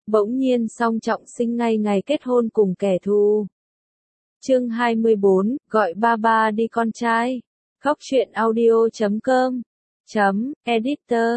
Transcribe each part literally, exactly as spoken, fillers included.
bỗng nhiên song trọng sinh ngay ngày kết hôn cùng kẻ thù. Chương hai mươi bốn, gọi ba ba đi con trai. Góc truyện audio chấm com chấm editor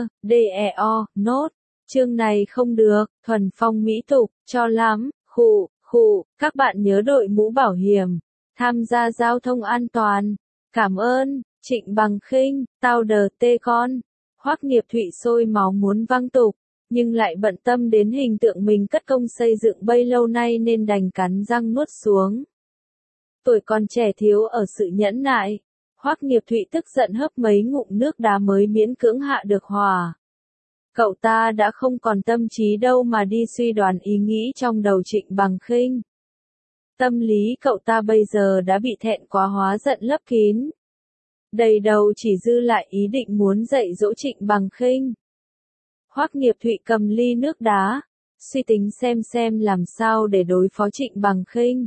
deo nốt. Chương này không được, thuần phong mỹ tục, cho lắm, khụ, khụ, các bạn nhớ đội mũ bảo hiểm, tham gia giao thông an toàn. Cảm ơn, Trịnh Bằng Khinh, tao đờ tê con. Hoắc Nghiệp Thụy sôi máu muốn văng tục, nhưng lại bận tâm đến hình tượng mình cất công xây dựng bấy lâu nay nên đành cắn răng nuốt xuống. Tuổi còn trẻ thiếu ở sự nhẫn nại, Hoắc Nghiệp Thụy tức giận hớp mấy ngụm nước đá mới miễn cưỡng hạ được hỏa. Cậu ta đã không còn tâm trí đâu mà đi suy đoán ý nghĩ trong đầu Trịnh Bằng Khinh. Tâm lý cậu ta bây giờ đã bị thẹn quá hóa giận lấp kín. Đầy đầu chỉ dư lại ý định muốn dạy dỗ Trịnh Bằng Khinh. Hoắc Nghiệp Thụy cầm ly nước đá, suy tính xem xem làm sao để đối phó Trịnh Bằng Khinh.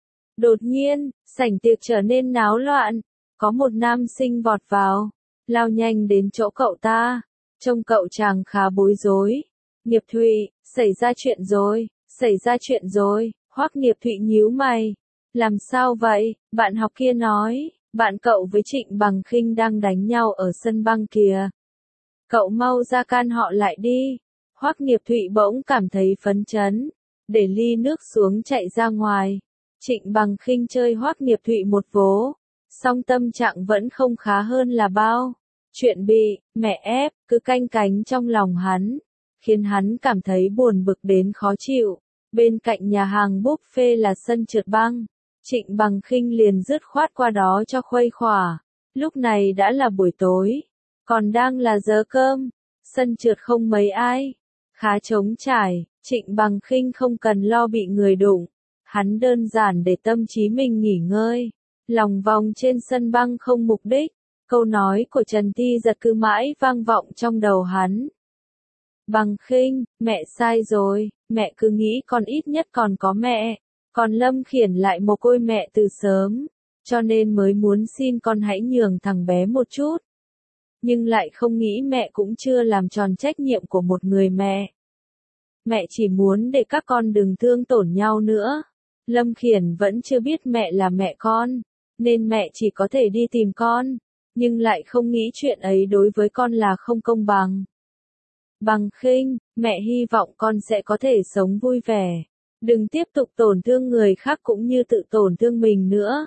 Đột nhiên, sảnh tiệc trở nên náo loạn, có một nam sinh vọt vào, lao nhanh đến chỗ cậu ta, trông cậu chàng khá bối rối. Nghiệp Thụy, xảy ra chuyện rồi, xảy ra chuyện rồi. Hoắc Nghiệp Thụy nhíu mày, làm sao vậy? Bạn học kia nói, bạn cậu với Trịnh Bằng Khinh đang đánh nhau ở sân băng kìa. Cậu mau ra can họ lại đi. Hoắc Nghiệp Thụy bỗng cảm thấy phấn chấn, để ly nước xuống chạy ra ngoài. Trịnh Bằng Khinh chơi Hoắc Nghiệp Thụy một vố, song tâm trạng vẫn không khá hơn là bao. Chuyện bị mẹ ép cứ canh cánh trong lòng hắn, khiến hắn cảm thấy buồn bực đến khó chịu. Bên cạnh nhà hàng buffet là sân trượt băng, Trịnh Bằng Khinh liền dứt khoát qua đó cho khuây khỏa. Lúc này đã là buổi tối, còn đang là giờ cơm, sân trượt không mấy ai, khá trống trải. Trịnh Bằng Khinh không cần lo bị người đụng, hắn đơn giản để tâm trí mình nghỉ ngơi, lòng vòng trên sân băng không mục đích. Câu nói của Trần Thi Giật cứ mãi vang vọng trong đầu hắn. Bằng Khinh, mẹ sai rồi, mẹ cứ nghĩ con ít nhất còn có mẹ, còn Lâm Khiển lại mồ côi mẹ từ sớm, cho nên mới muốn xin con hãy nhường thằng bé một chút. Nhưng lại không nghĩ mẹ cũng chưa làm tròn trách nhiệm của một người mẹ. Mẹ chỉ muốn để các con đừng thương tổn nhau nữa. Lâm Khiển vẫn chưa biết mẹ là mẹ con, nên mẹ chỉ có thể đi tìm con, nhưng lại không nghĩ chuyện ấy đối với con là không công bằng. Bằng Khinh, mẹ hy vọng con sẽ có thể sống vui vẻ, đừng tiếp tục tổn thương người khác cũng như tự tổn thương mình nữa.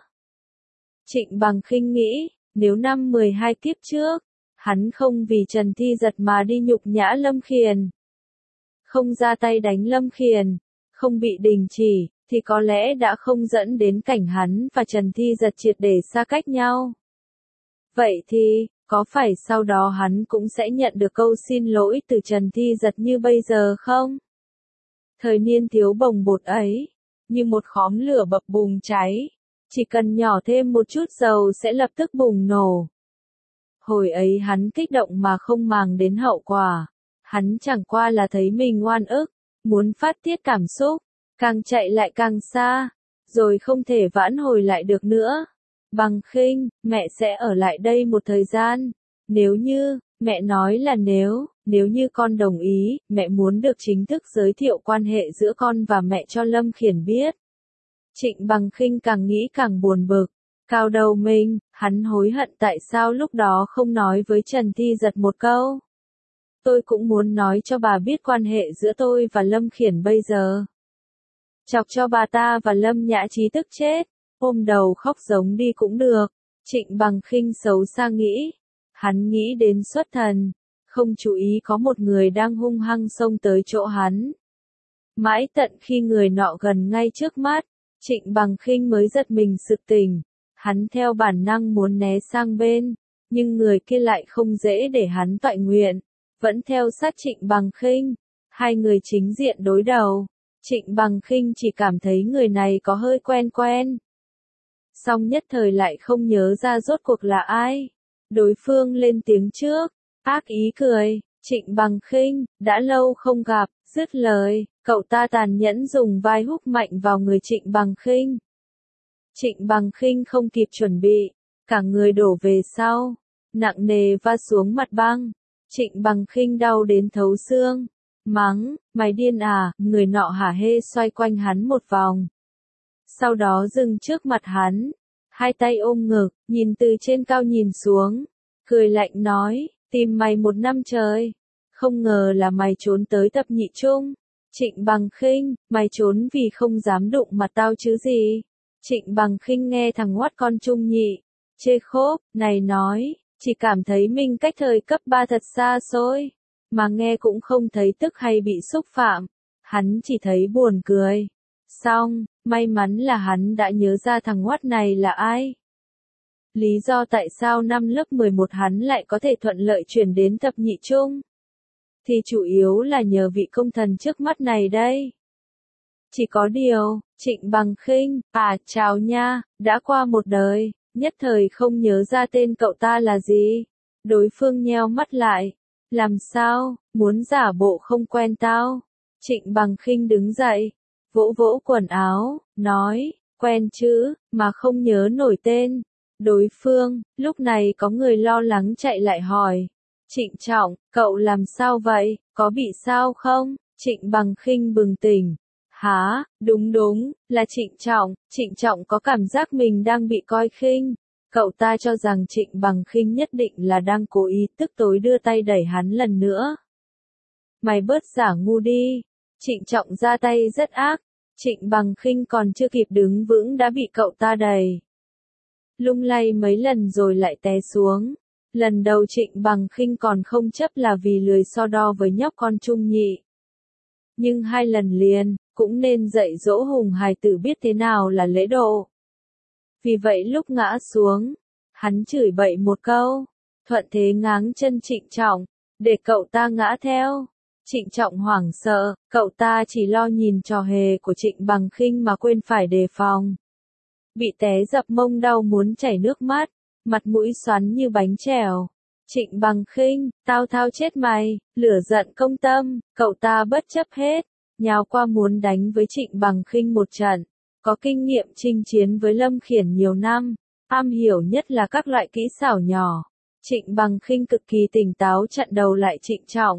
Trịnh Bằng Khinh nghĩ, nếu năm mười hai kiếp trước, hắn không vì Trần Thi Giật mà đi nhục nhã Lâm Khiển, không ra tay đánh Lâm Khiển, không bị đình chỉ, thì có lẽ đã không dẫn đến cảnh hắn và Trần Thi Giật triệt để xa cách nhau. Vậy thì, có phải sau đó hắn cũng sẽ nhận được câu xin lỗi từ Trần Thi Giật như bây giờ không? Thời niên thiếu bồng bột ấy, như một khóm lửa bập bùng cháy, chỉ cần nhỏ thêm một chút dầu sẽ lập tức bùng nổ. Hồi ấy hắn kích động mà không màng đến hậu quả, hắn chẳng qua là thấy mình oan ức, muốn phát tiết cảm xúc, càng chạy lại càng xa, rồi không thể vãn hồi lại được nữa. Bằng Khinh, mẹ sẽ ở lại đây một thời gian. Nếu như, mẹ nói là nếu, nếu như con đồng ý, mẹ muốn được chính thức giới thiệu quan hệ giữa con và mẹ cho Lâm Khiển biết. Trịnh Bằng Khinh càng nghĩ càng buồn bực, cao đầu mình, hắn hối hận tại sao lúc đó không nói với Trần Thi Giật một câu. Tôi cũng muốn nói cho bà biết quan hệ giữa tôi và Lâm Khiển bây giờ. Chọc cho bà ta và Lâm Nhã Trí tức chết. Ôm đầu khóc giống đi cũng được. Trịnh Bằng Khinh xấu xa nghĩ. Hắn nghĩ đến xuất thần, không chú ý có một người đang hung hăng xông tới chỗ hắn. Mãi tận khi người nọ gần ngay trước mắt, Trịnh Bằng Khinh mới giật mình sực tỉnh. Hắn theo bản năng muốn né sang bên, nhưng người kia lại không dễ để hắn toại nguyện, vẫn theo sát Trịnh Bằng Khinh. Hai người chính diện đối đầu. Trịnh Bằng Khinh chỉ cảm thấy người này có hơi quen quen. Song nhất thời lại không nhớ ra rốt cuộc là ai. Đối phương lên tiếng trước, ác ý cười, Trịnh Bằng Khinh, đã lâu không gặp, dứt lời, cậu ta tàn nhẫn dùng vai húc mạnh vào người Trịnh Bằng Khinh. Trịnh Bằng Khinh không kịp chuẩn bị, cả người đổ về sau, nặng nề va xuống mặt băng. Trịnh Bằng Khinh đau đến thấu xương, mắng, mày điên à, người nọ hả hê xoay quanh hắn một vòng. Sau đó dừng trước mặt hắn, hai tay ôm ngực, nhìn từ trên cao nhìn xuống, cười lạnh nói, tìm mày một năm trời, không ngờ là mày trốn tới tập nhị trung. Trịnh Bằng Khinh, mày trốn vì không dám đụng mặt tao chứ gì. Trịnh Bằng Khinh nghe thằng ngoắt con trung nhị, chê khốp, này nói, chỉ cảm thấy mình cách thời cấp ba thật xa xôi, mà nghe cũng không thấy tức hay bị xúc phạm, hắn chỉ thấy buồn cười. Xong, may mắn là hắn đã nhớ ra thằng ngoắt này là ai. Lý do tại sao năm lớp mười một hắn lại có thể thuận lợi chuyển đến thập nhị trung, thì chủ yếu là nhờ vị công thần trước mắt này đây. Chỉ có điều, Trịnh Bằng Khinh, à chào nha, đã qua một đời, nhất thời không nhớ ra tên cậu ta là gì. Đối phương nheo mắt lại, làm sao, muốn giả bộ không quen tao. Trịnh Bằng Khinh đứng dậy, vỗ vỗ quần áo, nói, quen chứ, mà không nhớ nổi tên. Đối phương, lúc này có người lo lắng chạy lại hỏi. Trịnh Trọng, cậu làm sao vậy, có bị sao không? Trịnh Bằng Khinh bừng tỉnh. Hả, đúng đúng, là Trịnh Trọng. Trịnh Trọng có cảm giác mình đang bị coi khinh. Cậu ta cho rằng Trịnh Bằng Khinh nhất định là đang cố ý tức tối đưa tay đẩy hắn lần nữa. Mày bớt giả ngu đi. Trịnh Trọng ra tay rất ác. Trịnh Bằng Khinh còn chưa kịp đứng vững đã bị cậu ta đẩy. Lung lay mấy lần rồi lại té xuống. Lần đầu Trịnh Bằng Khinh còn không chấp là vì lười so đo với nhóc con trung nhị. Nhưng hai lần liền, cũng nên dạy dỗ hùng hài tử biết thế nào là lễ độ. Vì vậy lúc ngã xuống, hắn chửi bậy một câu, thuận thế ngáng chân Trịnh Trọng, để cậu ta ngã theo. Trịnh Trọng hoảng sợ, cậu ta chỉ lo nhìn trò hề của Trịnh Bằng Khinh mà quên phải đề phòng. Bị té dập mông đau muốn chảy nước mắt, mặt mũi xoắn như bánh trèo. Trịnh Bằng Khinh, tao thao chết mày, lửa giận công tâm, cậu ta bất chấp hết, nhào qua muốn đánh với Trịnh Bằng Khinh một trận. Có kinh nghiệm chinh chiến với Lâm Khiển nhiều năm, am hiểu nhất là các loại kỹ xảo nhỏ. Trịnh Bằng Khinh cực kỳ tỉnh táo chặn đầu lại Trịnh Trọng.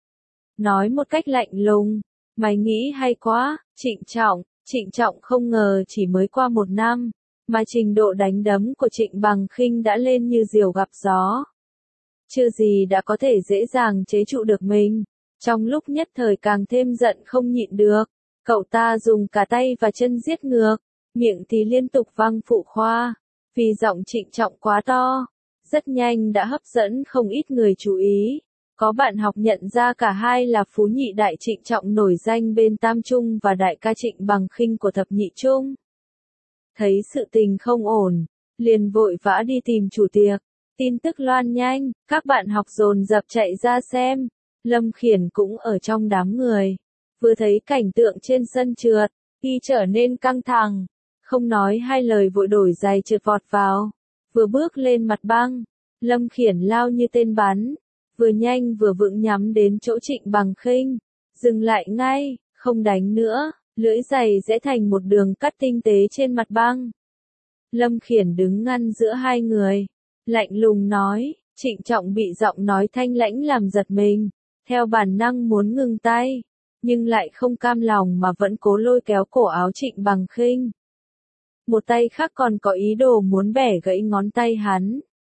Nói một cách lạnh lùng, mày nghĩ hay quá, Trịnh Trọng. Trịnh Trọng không ngờ chỉ mới qua một năm, mà trình độ đánh đấm của Trịnh Bằng Khinh đã lên như diều gặp gió. Chưa gì đã có thể dễ dàng chế trụ được mình, trong lúc nhất thời càng thêm giận không nhịn được. Cậu ta dùng cả tay và chân giết ngược, miệng thì liên tục vang phụ khoa, vì giọng Trịnh Trọng quá to, rất nhanh đã hấp dẫn không ít người chú ý. Có bạn học nhận ra cả hai là phú nhị đại Trịnh Trọng nổi danh bên Tam Trung và đại ca Trịnh Bằng Khinh của thập nhị trung. Thấy sự tình không ổn, liền vội vã đi tìm chủ tiệc. Tin tức loan nhanh, các bạn học dồn dập chạy ra xem. Lâm Khiển cũng ở trong đám người. Vừa thấy cảnh tượng trên sân trượt, y trở nên căng thẳng. Không nói hai lời vội đổi giày trượt vọt vào. Vừa bước lên mặt băng, Lâm Khiển lao như tên bắn. Vừa nhanh vừa vững nhắm đến chỗ Trịnh Bằng Khinh. Dừng lại ngay, không đánh nữa, lưỡi giày rẽ thành một đường cắt tinh tế trên mặt băng. Lâm Khiển đứng ngăn giữa hai người. Lạnh lùng nói, Trịnh Trọng bị giọng nói thanh lãnh làm giật mình. Theo bản năng muốn ngừng tay, nhưng lại không cam lòng mà vẫn cố lôi kéo cổ áo Trịnh Bằng Khinh. Một tay khác còn có ý đồ muốn bẻ gãy ngón tay hắn.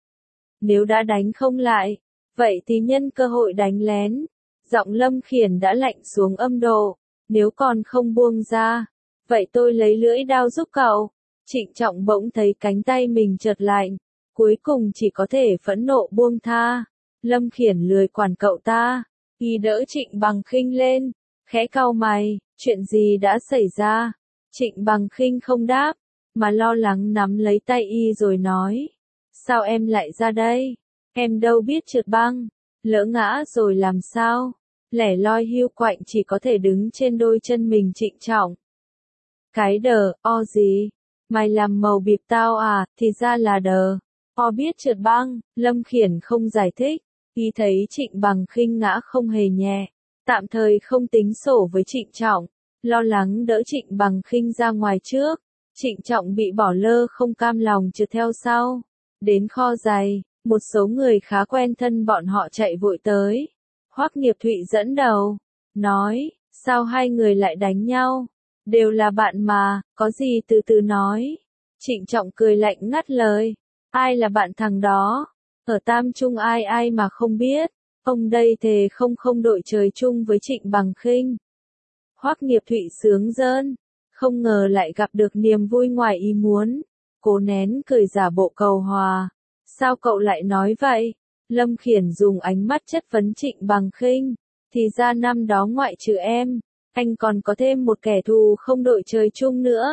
Nếu đã đánh không lại, vậy thì nhân cơ hội đánh lén. Giọng Lâm Khiển đã lạnh xuống âm độ. Nếu còn không buông ra, vậy tôi lấy lưỡi đao giúp cậu. Trịnh Trọng bỗng thấy cánh tay mình chợt lạnh. Cuối cùng chỉ có thể phẫn nộ buông tha. Lâm Khiển lười quản cậu ta. Y đỡ Trịnh Bằng Khinh lên. Khẽ cau mày, chuyện gì đã xảy ra? Trịnh Bằng Khinh không đáp, mà lo lắng nắm lấy tay y rồi nói. Sao em lại ra đây? Em đâu biết trượt băng, lỡ ngã rồi làm sao? Lẻ loi hiu quạnh chỉ có thể đứng trên đôi chân mình Trịnh Trọng. Cái đờ, o gì? Mày làm màu bịp tao à, thì ra là đờ. O biết trượt băng, Lâm Khiển không giải thích. Y thấy Trịnh Bằng Khinh ngã không hề nhẹ, tạm thời không tính sổ với Trịnh Trọng, lo lắng đỡ Trịnh Bằng Khinh ra ngoài trước. Trịnh Trọng bị bỏ lơ không cam lòng trượt theo sau. Đến kho giày, một số người khá quen thân bọn họ chạy vội tới. Hoắc Nghiệp Thụy dẫn đầu, nói, sao hai người lại đánh nhau? Đều là bạn mà, có gì từ từ nói. Trịnh Trọng cười lạnh ngắt lời, ai là bạn thằng đó? Ở Tam Trung ai ai mà không biết, ông đây thề không không đội trời chung với Trịnh Bằng Khinh. Hoắc Nghiệp Thụy sướng rơn, không ngờ lại gặp được niềm vui ngoài ý muốn, cố nén cười giả bộ cầu hòa. Sao cậu lại nói vậy? Lâm Khiển dùng ánh mắt chất vấn Trịnh Bằng Khinh, thì ra năm đó ngoại trừ em, anh còn có thêm một kẻ thù không đội trời chung nữa.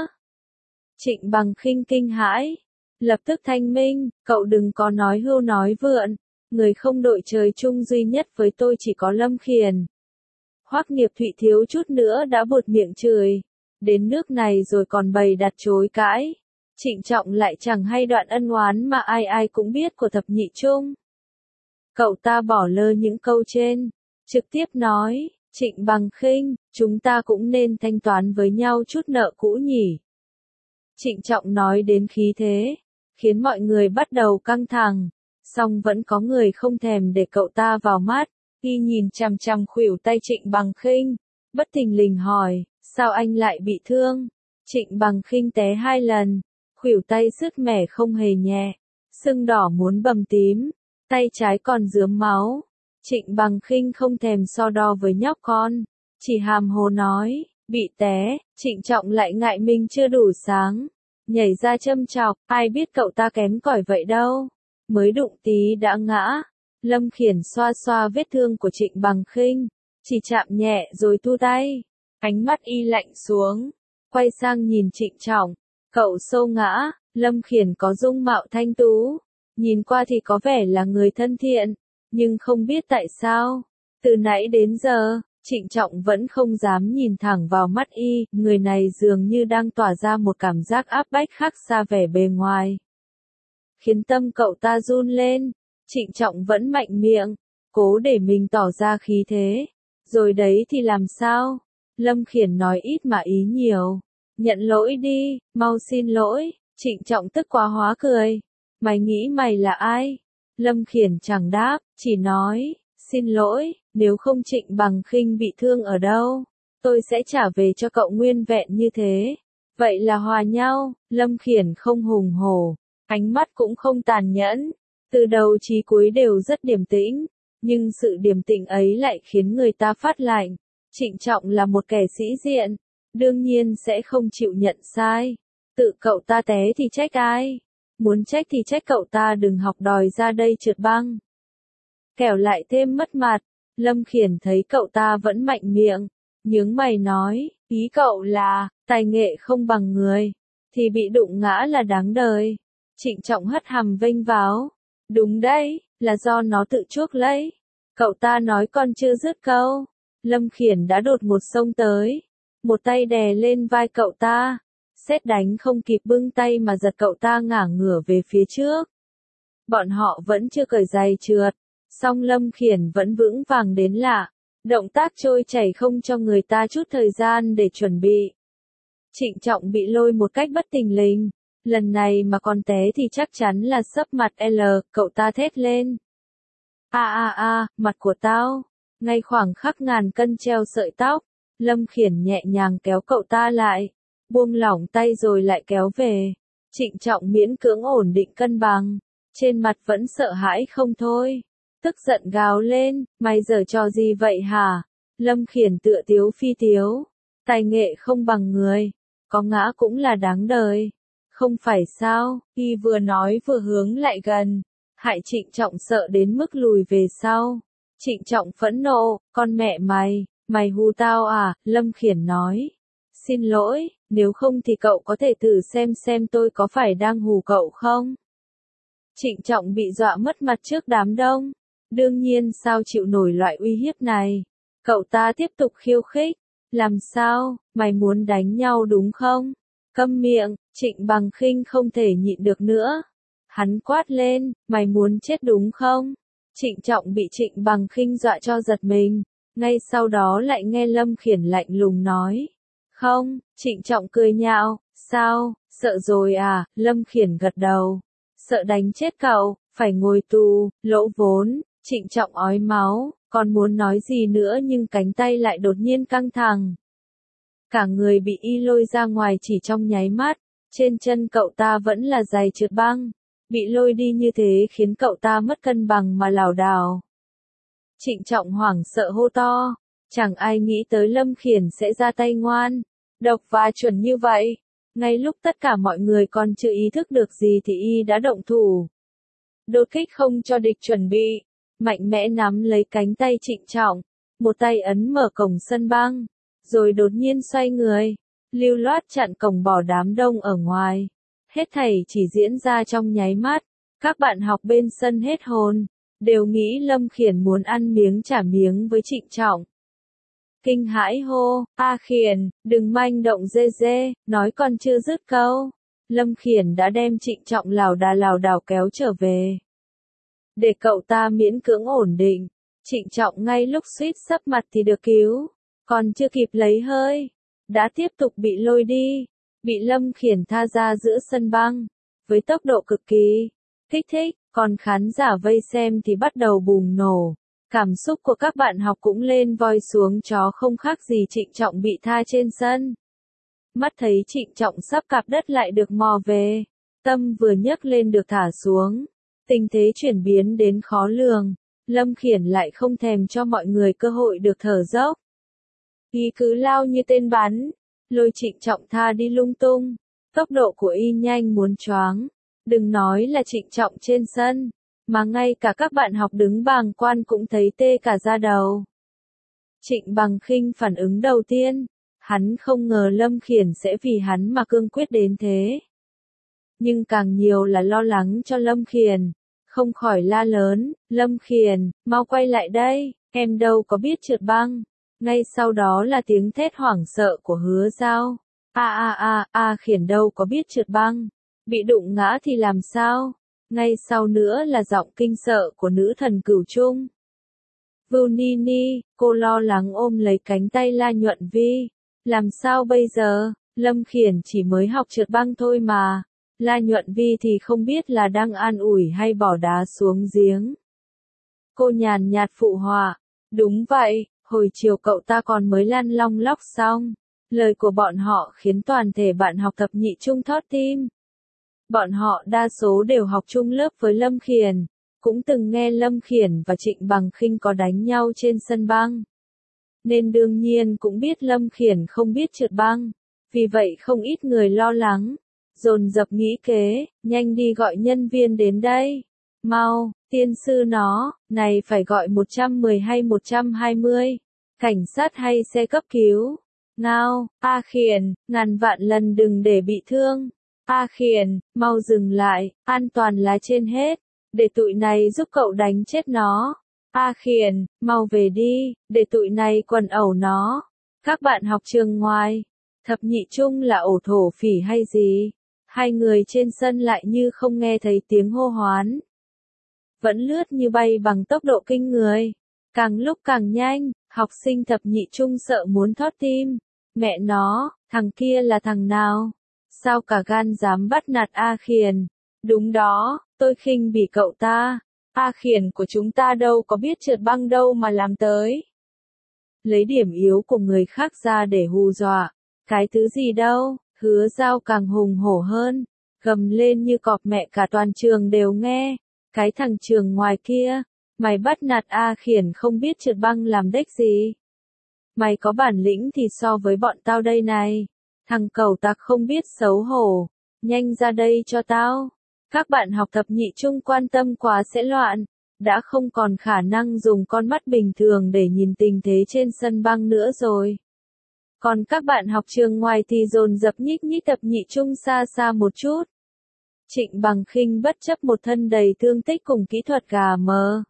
Trịnh Bằng Khinh kinh hãi, lập tức thanh minh, cậu đừng có nói hưu nói vượn, người không đội trời chung duy nhất với tôi chỉ có Lâm Khiển. Hoắc Nghiệp Thụy thiếu chút nữa đã buột miệng chửi, đến nước này rồi còn bày đặt chối cãi. Trịnh Trọng lại chẳng hay đoạn ân oán mà ai ai cũng biết của thập nhị chung. Cậu ta bỏ lơ những câu trên, trực tiếp nói, Trịnh Bằng Khinh, chúng ta cũng nên thanh toán với nhau chút nợ cũ nhỉ. Trịnh Trọng nói đến khí thế, khiến mọi người bắt đầu căng thẳng, song vẫn có người không thèm để cậu ta vào mắt, khi nhìn chằm chằm khuỷu tay Trịnh Bằng Khinh, bất thình lình hỏi, sao anh lại bị thương? Trịnh Bằng Khinh té hai lần, khuỷu tay sứt mẻ không hề nhẹ, sưng đỏ muốn bầm tím, tay trái còn rướm máu. Trịnh Bằng Khinh không thèm so đo với nhóc con, chỉ hàm hồ nói, bị té. Trịnh Trọng lại ngại mình chưa đủ sáng, nhảy ra châm chọc, ai biết cậu ta kém cỏi vậy đâu, mới đụng tí đã ngã. Lâm Khiển xoa xoa vết thương của Trịnh Bằng Khinh, chỉ chạm nhẹ rồi thu tay, ánh mắt y lạnh xuống, quay sang nhìn Trịnh Trọng, cậu sâu ngã. Lâm Khiển có dung mạo thanh tú, nhìn qua thì có vẻ là người thân thiện, nhưng không biết tại sao, từ nãy đến giờ, Trịnh Trọng vẫn không dám nhìn thẳng vào mắt y, người này dường như đang tỏa ra một cảm giác áp bách khác xa vẻ bề ngoài. Khiến tâm cậu ta run lên, Trịnh Trọng vẫn mạnh miệng, cố để mình tỏ ra khí thế. Rồi đấy thì làm sao? Lâm Khiển nói ít mà ý nhiều. Nhận lỗi đi, mau xin lỗi. Trịnh Trọng tức quá hóa cười. Mày nghĩ mày là ai? Lâm Khiển chẳng đáp, chỉ nói, xin lỗi, nếu không Trịnh Bằng Khinh bị thương ở đâu, tôi sẽ trả về cho cậu nguyên vẹn như thế. Vậy là hòa nhau. Lâm Khiển không hùng hổ, ánh mắt cũng không tàn nhẫn, từ đầu chí cuối đều rất điềm tĩnh, nhưng sự điềm tĩnh ấy lại khiến người ta phát lạnh. Trịnh Trọng là một kẻ sĩ diện, đương nhiên sẽ không chịu nhận sai. Tự cậu ta té thì trách ai? Muốn trách thì trách cậu ta đừng học đòi ra đây trượt băng. Kẻo lại thêm mất mặt. Lâm Khiển thấy cậu ta vẫn mạnh miệng, nhướng mày nói, ý cậu là, tài nghệ không bằng người, thì bị đụng ngã là đáng đời. Trịnh Trọng hất hàm vênh váo, đúng đấy, là do nó tự chuốc lấy. Cậu ta nói còn chưa dứt câu, Lâm Khiển đã đột ngột xông tới, một tay đè lên vai cậu ta, sét đánh không kịp bưng tay mà giật cậu ta ngả ngửa về phía trước. Bọn họ vẫn chưa cởi giày trượt, song Lâm Khiển vẫn vững vàng đến lạ, động tác trôi chảy không cho người ta chút thời gian để chuẩn bị. Trịnh Trọng bị lôi một cách bất thình lình, lần này mà còn té thì chắc chắn là sấp mặt L, cậu ta thét lên. A a a, mặt của tao, ngay khoảng khắc ngàn cân treo sợi tóc, Lâm Khiển nhẹ nhàng kéo cậu ta lại, buông lỏng tay rồi lại kéo về. Trịnh Trọng miễn cưỡng ổn định cân bằng, trên mặt vẫn sợ hãi không thôi. Tức giận gào lên, mày giở trò gì vậy hả? Lâm Khiển tựa tiếu phi tiếu, tài nghệ không bằng người, có ngã cũng là đáng đời. Không phải sao? Y vừa nói vừa hướng lại gần, hại Trịnh Trọng sợ đến mức lùi về sau. Trịnh Trọng phẫn nộ, con mẹ mày, mày hù tao à? Lâm Khiển nói, xin lỗi, nếu không thì cậu có thể thử xem xem tôi có phải đang hù cậu không? Trịnh Trọng bị dọa mất mặt trước đám đông. Đương nhiên sao chịu nổi loại uy hiếp này. Cậu ta tiếp tục khiêu khích. Làm sao, mày muốn đánh nhau đúng không? Câm miệng. Trịnh Bằng Khinh không thể nhịn được nữa. Hắn quát lên, mày muốn chết đúng không? Trịnh Trọng bị Trịnh Bằng Khinh dọa cho giật mình. Ngay sau đó lại nghe Lâm Khiển lạnh lùng nói. Không. Trịnh Trọng cười nhạo. Sao, sợ rồi à? Lâm Khiển gật đầu. Sợ đánh chết cậu, phải ngồi tù, lỗ vốn. Trịnh Trọng ói máu, Còn muốn nói gì nữa nhưng cánh tay lại đột nhiên căng thẳng. Cả người bị y lôi ra ngoài chỉ trong nháy mắt, trên chân cậu ta vẫn là giày trượt băng. Bị lôi đi như thế khiến cậu ta mất cân bằng mà lảo đảo. Trịnh Trọng hoảng sợ hô to, chẳng ai nghĩ tới Lâm Khiển sẽ ra tay ngoan, độc và chuẩn như vậy. Ngay lúc tất cả mọi người còn chưa ý thức được gì thì y đã động thủ. Đột kích không cho địch chuẩn bị, mạnh mẽ nắm lấy cánh tay Trịnh Trọng, một tay ấn mở cổng sân băng, rồi đột nhiên xoay người, lưu loát chặn cổng bỏ đám đông ở ngoài. Hết thảy chỉ diễn ra trong nháy mắt, các bạn học bên sân hết hồn, đều nghĩ Lâm Khiển muốn ăn miếng trả miếng với Trịnh Trọng. Kinh hãi hô, A Khiển, đừng manh động dê dê, nói còn chưa dứt câu. Lâm Khiển đã đem Trịnh Trọng lảo đà lảo đảo kéo trở về. Để cậu ta miễn cưỡng ổn định, Trịnh Trọng ngay lúc suýt sấp mặt thì được cứu, còn chưa kịp lấy hơi, đã tiếp tục bị lôi đi, bị Lâm Khiển tha ra giữa sân băng, với tốc độ cực kỳ kích thích, còn khán giả vây xem thì bắt đầu bùng nổ. Cảm xúc của các bạn học cũng lên voi xuống chó không khác gì Trịnh Trọng bị tha trên sân. Mắt thấy Trịnh Trọng sắp cạp đất lại được mò về, tâm vừa nhấc lên được thả xuống. Tình thế chuyển biến đến khó lường, Lâm Khiển lại không thèm cho mọi người cơ hội được thở dốc. Y cứ lao như tên bắn, lôi Trịnh Trọng tha đi lung tung, tốc độ của y nhanh muốn choáng. Đừng nói là Trịnh Trọng trên sân, mà ngay cả các bạn học đứng bàng quan cũng thấy tê cả da đầu. Trịnh Bằng Khinh phản ứng đầu tiên, hắn không ngờ Lâm Khiển sẽ vì hắn mà cương quyết đến thế. Nhưng càng nhiều là lo lắng cho Lâm Khiển, không khỏi la lớn, Lâm Khiển, mau quay lại đây, em đâu có biết trượt băng. Ngay sau đó là tiếng thét hoảng sợ của Hứa Giao. A a a, A Khiển đâu có biết trượt băng, bị đụng ngã thì làm sao? Ngay sau nữa là giọng kinh sợ của nữ thần Cửu Trung. Vưu Ni Ni, cô lo lắng ôm lấy cánh tay La Nhuận Vi. Làm sao bây giờ? Lâm Khiển chỉ mới học trượt băng thôi mà. La Nhuận Vi thì không biết là đang an ủi hay bỏ đá xuống giếng. Cô nhàn nhạt phụ họa. Đúng vậy, hồi chiều cậu ta còn mới lăn long lóc xong. Lời của bọn họ khiến toàn thể bạn học thập nhị trung thót tim. Bọn họ đa số đều học chung lớp với Lâm Khiển, cũng từng nghe Lâm Khiển và Trịnh Bằng Khinh có đánh nhau trên sân băng. Nên đương nhiên cũng biết Lâm Khiển không biết trượt băng, vì vậy không ít người lo lắng, dồn dập nghĩ kế, nhanh đi gọi nhân viên đến đây. Mau, tiên sư nó, này phải gọi một trăm mười hay một trăm hai mươi, cảnh sát hay xe cấp cứu. Ngao, A Khiển, ngàn vạn lần đừng để bị thương. A Khiển, mau dừng lại, an toàn là trên hết, để tụi này giúp cậu đánh chết nó. A Khiển, mau về đi, để tụi này quần ẩu nó. Các bạn học trường ngoài, thập nhị trung là ổ thổ phỉ hay gì? Hai người trên sân lại như không nghe thấy tiếng hô hoán. Vẫn lướt như bay bằng tốc độ kinh người, càng lúc càng nhanh, học sinh thập nhị trung sợ muốn thót tim. Mẹ nó, thằng kia là thằng nào? Sao cả gan dám bắt nạt A Khiển? Đúng đó, tôi khinh bỉ cậu ta. A Khiển của chúng ta đâu có biết trượt băng đâu mà làm tới. Lấy điểm yếu của người khác ra để hù dọa. Cái thứ gì đâu? Hứa Giao càng hùng hổ hơn, gầm lên như cọp mẹ cả toàn trường đều nghe. Cái thằng trường ngoài kia, mày bắt nạt A Khiển không biết trượt băng làm đếch gì? Mày có bản lĩnh thì so với bọn tao đây này. Thằng cẩu tặc không biết xấu hổ, nhanh ra đây cho tao. Các bạn học thập nhị trung quan tâm quá sẽ loạn, đã không còn khả năng dùng con mắt bình thường để nhìn tình thế trên sân băng nữa rồi. Còn các bạn học trường ngoài thì dồn dập nhích nhích thập nhị trung xa xa một chút. Trịnh Bằng Khinh bất chấp một thân đầy thương tích cùng kỹ thuật gà mờ.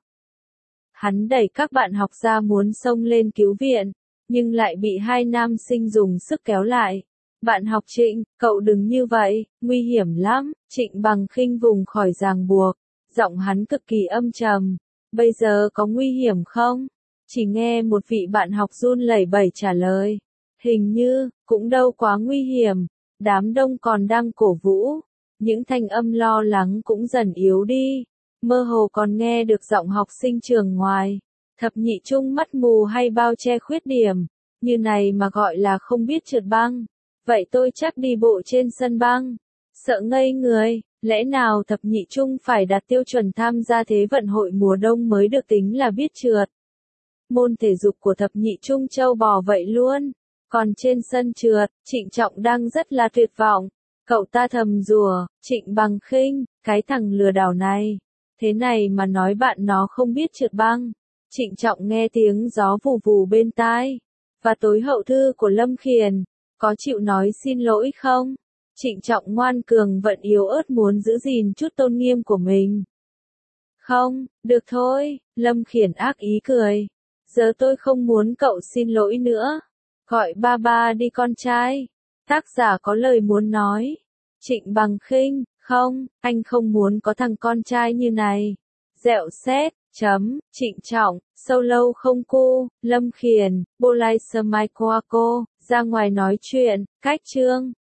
Hắn đẩy các bạn học ra muốn xông lên cứu viện, nhưng lại bị hai nam sinh dùng sức kéo lại. Bạn học Trịnh, cậu đừng như vậy, nguy hiểm lắm. Trịnh Bằng Khinh vùng khỏi ràng buộc, giọng hắn cực kỳ âm trầm. Bây giờ có nguy hiểm không? Chỉ nghe một vị bạn học run lẩy bẩy trả lời. Hình như, cũng đâu quá nguy hiểm. Đám đông còn đang cổ vũ. Những thanh âm lo lắng cũng dần yếu đi. Mơ hồ còn nghe được giọng học sinh trường ngoài. Thập nhị trung mắt mù hay bao che khuyết điểm, như này mà gọi là không biết trượt băng. Vậy tôi chắc đi bộ trên sân băng. Sợ ngây người, lẽ nào thập nhị trung phải đạt tiêu chuẩn tham gia Thế vận hội mùa đông mới được tính là biết trượt. Môn thể dục của thập nhị trung châu bò vậy luôn. Còn trên sân trượt, Trịnh Trọng đang rất là tuyệt vọng. Cậu ta thầm rủa, Trịnh Bằng Khinh, cái thằng lừa đảo này. Thế này mà nói bạn nó không biết trượt băng. Trịnh Trọng nghe tiếng gió vù vù bên tai. Và tối hậu thư của Lâm Khiển, có chịu nói xin lỗi không? Trịnh Trọng ngoan cường vận yếu ớt muốn giữ gìn chút tôn nghiêm của mình. Không, được thôi, Lâm Khiển ác ý cười. Giờ tôi không muốn cậu xin lỗi nữa. Gọi ba ba đi con trai. Tác giả có lời muốn nói. Trịnh Bằng Khinh, không, anh không muốn có thằng con trai như này. Dẹo xét, chấm, Trịnh Trọng, sâu lâu không cô, Lâm Khiển, Bolai Samaikoako, ra ngoài nói chuyện, cách chương.